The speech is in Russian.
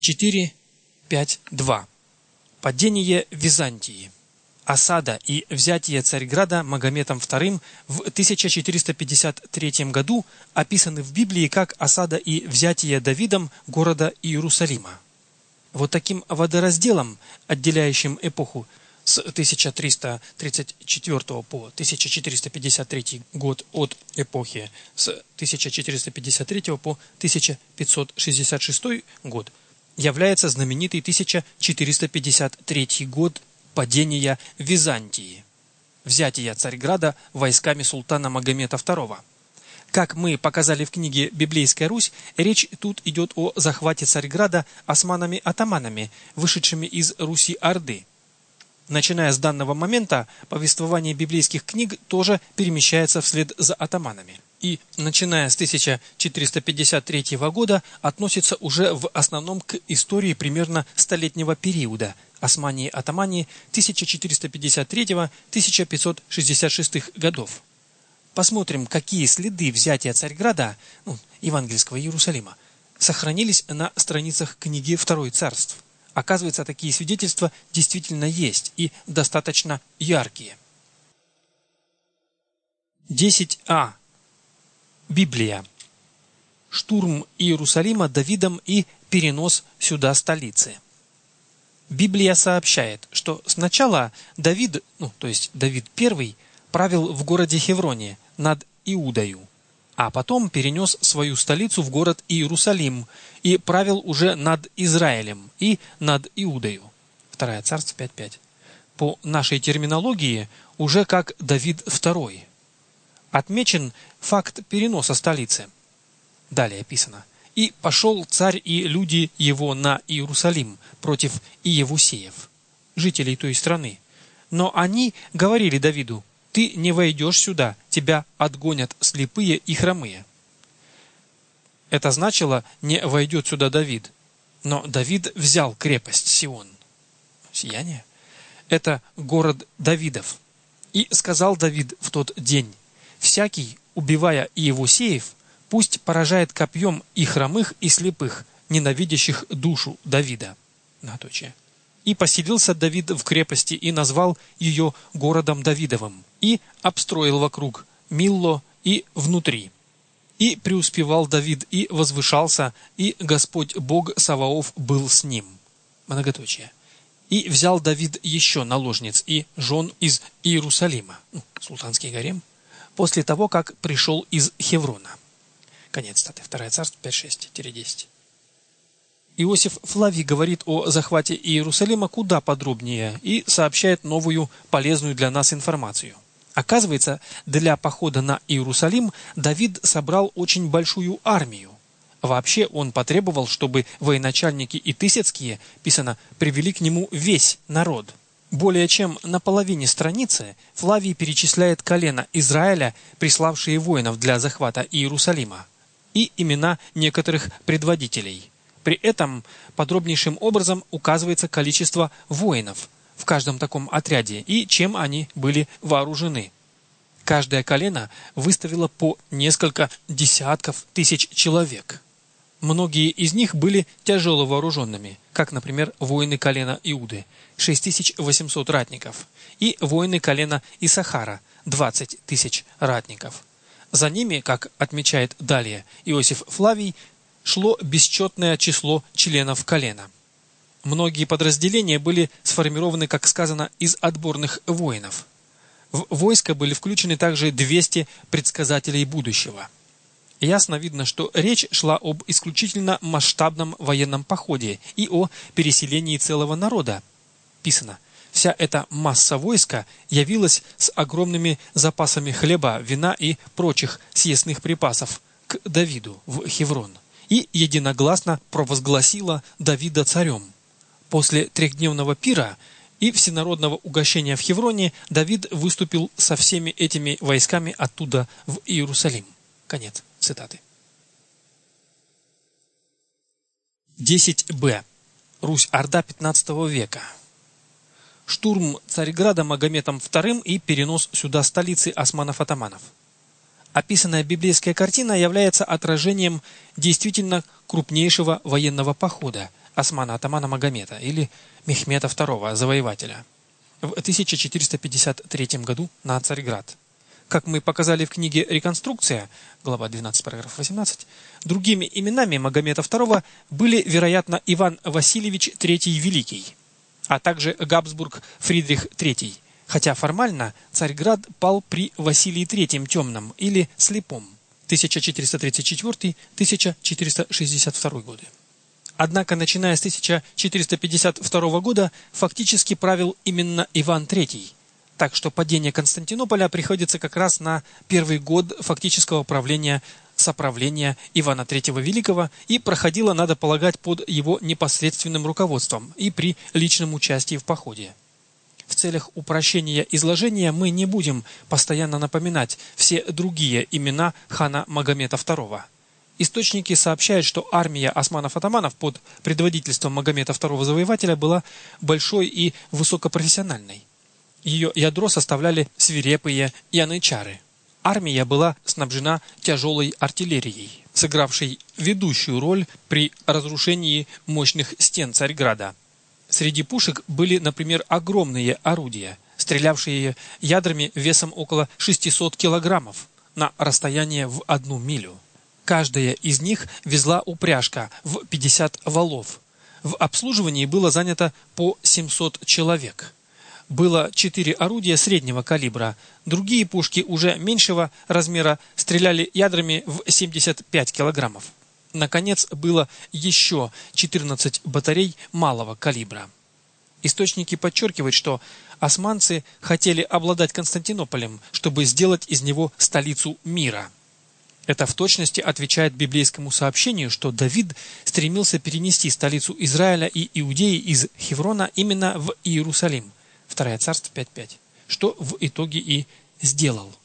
4.5.2. Падение Византии. Осада и взятие Царьграда Магометом II в 1453 году описаны в Библии как осада и взятие Давидом города Иерусалима. Вот таким водоразделом, отделяющим эпоху с 1334 по 1453 год от эпохи с 1453 по 1566 год, является знаменитый 1453 год падения Византии, взятия Царьграда войсками султана Магомета II. Как мы показали в книге «Библейская Русь», речь тут идет о захвате Царьграда османами-атаманами, вышедшими из Руси-Орды. Начиная с данного момента, повествование библейских книг тоже перемещается вслед за атаманами. И, начиная с 1453 года, относится уже в основном к истории примерно столетнего периода Османии-Атамании 1453-1566 годов. Посмотрим, какие следы взятия Царьграда, евангельского Иерусалима, сохранились на страницах книги «Второе царств». Оказывается, такие свидетельства действительно есть и достаточно яркие. 10а. Библия. Штурм Иерусалима Давидом и перенос сюда столицы. Библия сообщает, что сначала Давид, то есть Давид I, правил в городе Хевроне над Иудою, а потом перенес свою столицу в город Иерусалим и правил уже над Израилем и над Иудою. 2 Царств 5.5. По нашей терминологии уже как Давид II. Отмечен факт переноса столицы. Далее описано. «И пошел царь и люди его на Иерусалим против иевусеев, жителей той страны. Но они говорили Давиду: ты не войдешь сюда, тебя отгонят слепые и хромые». Это значило: не войдет сюда Давид. Но Давид взял крепость Сион. Сияние. Это город Давидов. И сказал Давид в тот день: всякий, убивая иевусеев, пусть поражает копьем и хромых, и слепых, ненавидящих душу Давида. И поселился Давид в крепости и назвал ее городом Давидовым, и обстроил вокруг Милло и внутри. И преуспевал Давид, и возвышался, и Господь Бог Саваоф был с ним. И взял Давид еще наложниц и жен из Иерусалима, султанский гарем, после того, как пришел из Хеврона. Конец статы. 2 Царств 5.6-10. Иосиф Флавий говорит о захвате Иерусалима куда подробнее и сообщает новую, полезную для нас информацию. Оказывается, для похода на Иерусалим Давид собрал очень большую армию. Вообще он потребовал, чтобы военачальники и тысяцкие, писано, привели к нему весь народ. Более чем на половине страницы Флавий перечисляет колена Израиля, приславшие воинов для захвата Иерусалима, и имена некоторых предводителей. При этом подробнейшим образом указывается количество воинов в каждом таком отряде и чем они были вооружены. Каждое колено выставило по несколько десятков тысяч человек. Многие из них были тяжело вооруженными, как, например, воины колена Иуды, 6800 ратников, и воины колена Иссахара, 20 тысяч ратников. За ними, как отмечает далее Иосиф Флавий, шло бесчетное число членов колена. Многие подразделения были сформированы, как сказано, из отборных воинов. В войско были включены также 200 предсказателей будущего. Ясно видно, что речь шла об исключительно масштабном военном походе и о переселении целого народа. Писано: вся эта масса войска явилась с огромными запасами хлеба, вина и прочих съестных припасов к Давиду в Хеврон и единогласно провозгласила Давида царем. После трехдневного пира и всенародного угощения в Хевроне Давид выступил со всеми этими войсками оттуда в Иерусалим. Конец цитаты. 10б. Русь-Орда 15 века. Штурм Царьграда Магометом II и перенос сюда столицы османов-атаманов. Описанная библейская картина является отражением действительно крупнейшего военного похода, Османа атамана Магомета или Мехмета II, завоевателя, в 1453 году на Царьград. Как мы показали в книге «Реконструкция», глава 12, параграф 18, другими именами Магомета II были, вероятно, Иван Васильевич III Великий, а также Габсбург Фридрих III, хотя формально Царьград пал при Василии III Темном или Слепом, 1434-1462 годы. Однако, начиная с 1452 года, фактически правил именно Иван III, так что падение Константинополя приходится как раз на первый год фактического соправления Ивана III Великого и проходило, надо полагать, под его непосредственным руководством и при личном участии в походе. В целях упрощения изложения мы не будем постоянно напоминать все другие имена хана Магомета II. Источники сообщают, что армия османов-атаманов под предводительством Магомета II Завоевателя была большой и высокопрофессиональной. Ее ядро составляли свирепые янычары. Армия была снабжена тяжелой артиллерией, сыгравшей ведущую роль при разрушении мощных стен Царьграда. Среди пушек были, например, огромные орудия, стрелявшие ядрами весом около 600 килограммов на расстояние в 1 милю. Каждая из них везла упряжка в 50 валов. В обслуживании было занято по 700 человек. Было 4 орудия среднего калибра. Другие пушки уже меньшего размера стреляли ядрами в 75 килограммов. Наконец, было еще 14 батарей малого калибра. Источники подчеркивают, что османцы хотели обладать Константинополем, чтобы сделать из него столицу мира. Это в точности отвечает библейскому сообщению, что Давид стремился перенести столицу Израиля и Иудеи из Хеврона именно в Иерусалим. 2 Царств 5:5, что в итоге и сделал.